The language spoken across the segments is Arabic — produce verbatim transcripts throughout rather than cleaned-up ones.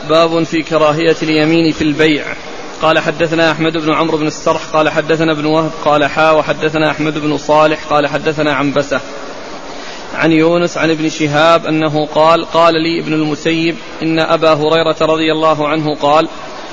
باب في كراهية اليمين في البيع. قال حدثنا أحمد بن عمرو بن السرح قال حدثنا ابن وهب قال حا وحدثنا أحمد بن صالح قال حدثنا عنبسة عن يونس عن ابن شهاب أنه قال قال لي ابن المسيب إن أبا هريرة رضي الله عنه قال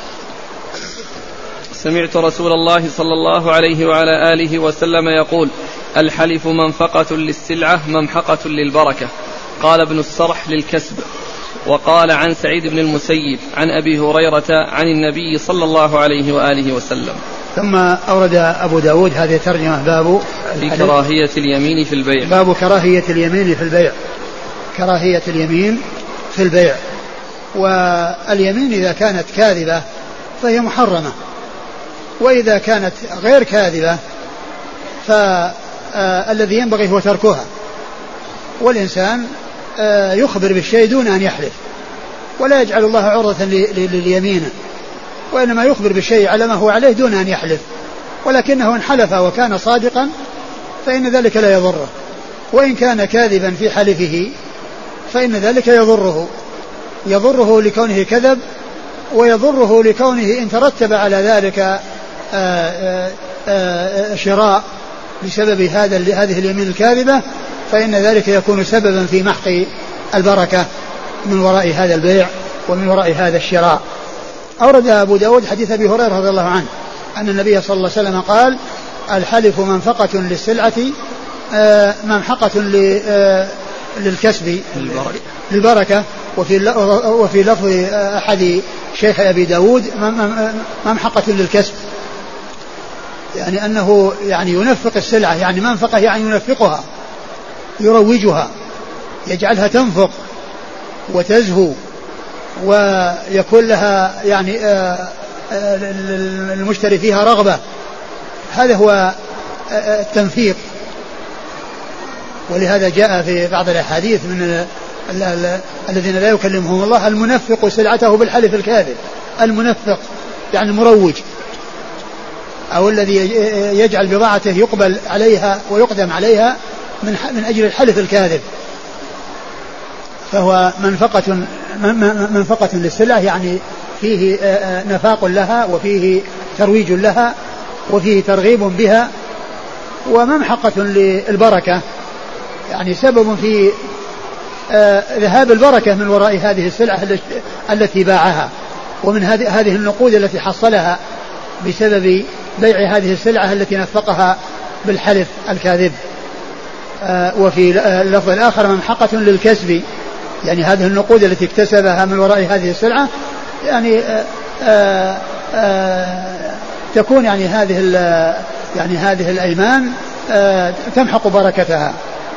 سمعت رسول الله صلى الله عليه وعلى آله وسلم يقول الحلف منفقة للسلعة ممحقة للبركة. قال ابن السرح للكسب. وقال عن سعيد بن المسيب عن أبي هريرة عن النبي صلى الله عليه وآله وسلم. ثم أورد أبو داود هذه الترجمة باب في كراهية اليمين في البيع. باب كراهية اليمين في البيع. كراهية اليمين في البيع. واليمين إذا كانت كاذبة فهي محرمة، وإذا كانت غير كاذبة فالذي ينبغي هو تركها. والإنسان يخبر بالشيء دون أن يحلف، ولا يجعل الله عرضة لليمين، وإنما يخبر بالشيء على ما هو عليه دون أن يحلف. ولكنه إن حلف وكان صادقا فإن ذلك لا يضره، وإن كان كاذبا في حلفه فإن ذلك يضره يضره لكونه كذب، ويضره لكونه إن ترتب على ذلك آآ آآ شراء بسبب هذا هذه اليمين الكاذبة، فإن ذلك يكون سببا في محق البركة من وراء هذا البيع ومن وراء هذا الشراء. أورد أبو داود حديث أبي هريرة رضي الله عنه أن النبي صلى الله عليه وسلم قال الحلف منفقة للسلعة ممحقة للكسب للبركة. وفي وفي لفظ أحد شيخ أبي داود ممحقة للكسب، يعني أنه يعني ينفق السلعة، يعني منفقة يعني ينفقها يروجها يجعلها تنفق وتزهو ويكون لها يعني المشتري فيها رغبة. هذا هو التنفيق. ولهذا جاء في بعض الأحاديث من الذين لا يكلمهم الله المنفق سلعته بالحلف الكاذب. المنفق يعني المروج، أو الذي يجعل بضاعته يقبل عليها ويقدم عليها من من أجل الحلف الكاذب، فهو منفقة منفقة للسلعة، يعني فيه نفاق لها وفيه ترويج لها وفيه ترغيب بها، وممحقة للبركة، يعني سبب في ذهاب البركة من وراء هذه السلعة التي باعها، ومن هذه النقود التي حصلها بسبب بيع هذه السلعة التي نفقها بالحلف الكاذب. وفي اللفظ الآخر ممحقة للكسب، يعني هذه النقود التي اكتسبها من وراء هذه السلعة يعني آآ آآ تكون يعني هذه يعني هذه الأيمان تمحق بركتها.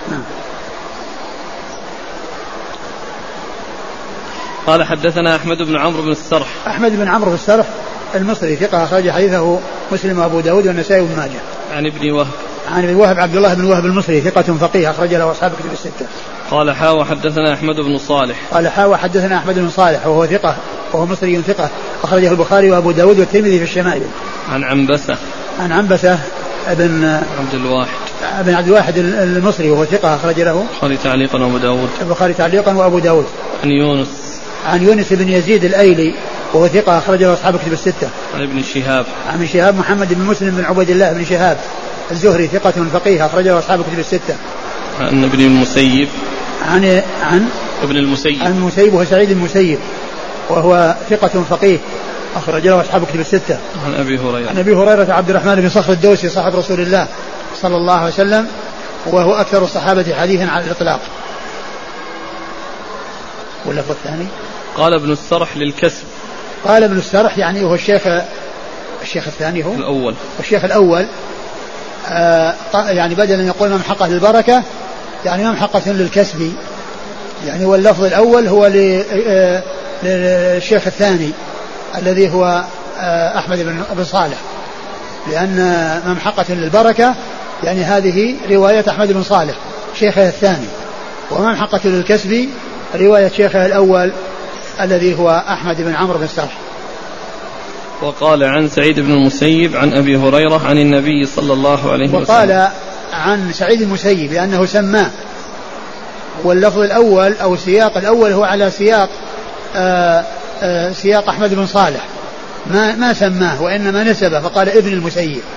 قال حدثنا أحمد بن عمرو بن السرح. أحمد بن عمرو بن السرح المصري ثقة أخرج حديثه مسلم وأبو داود والنسائي وابن ماجه. عن ابن وهب. عن ابن وهب عبد الله بن وهب المصري ثقة فقيه أخرج له أصحاب كتب الستة. قال حا وحدثنا أحمد بن صالح. قال حا وحدثنا أحمد بن صالح وهو ثقة وهو مصري ثقة أخرجه البخاري وأبو داود والترمذي في الشمائل. عن عنبسة. عن عنبسة ابن عبد الواحد. ابن عبد الواحد المصري وهو ثقة أخرج له البخاري تعليقا وأبو داود. البخاري تعليقا وأبو داود. عن يونس. عن يونس بن يزيد الأيلي وهو ثقة أخرج له أصحاب كتب الستة. عن ابن شهاب. عن شهاب محمد بن مسلم بن عبيد الله بن شهاب الزهري ثقة فقيه أخرج له أصحاب كتب الستة. عن ابن المسيب. عن عن ابن المسيب. عن المسيب وهو سعيد المسيب وهو ثقة فقيه أخرج له أصحاب كتب الستة. عن أبي هريرة. عن أبي هريرة عبد الرحمن بن صخر الدوسي صاحب رسول الله صلى الله عليه وسلم، وهو أكثر الصحابة حديثا على الإطلاق. واللفظ الثاني قال ابن السرح للكسب. قال ابن السرح يعني هو الشيخ الشيخ الثاني هو الأول الشيخ الأول آه يعني بدل أن يقول ممحقة للبركة يعني ممحقة للكسب، يعني واللفظ الأول هو للشيخ الثاني الذي هو آه أحمد بن صالح، لأن ممحقة للبركة يعني هذه رواية أحمد بن صالح شيخه الثاني، وممحقة للكسب رواية شيخه الأول الذي هو أحمد بن عمرو بن السرح. وقال عن سعيد بن المسيب عن أبي هريرة عن النبي صلى الله عليه وسلم. وقال عن سعيد المسيب لأنه سماه، واللفظ الأول أو السياق الأول هو على سياق آآ سياق أحمد بن صالح ما ما سماه وإنما نسبه فقال ابن المسيب.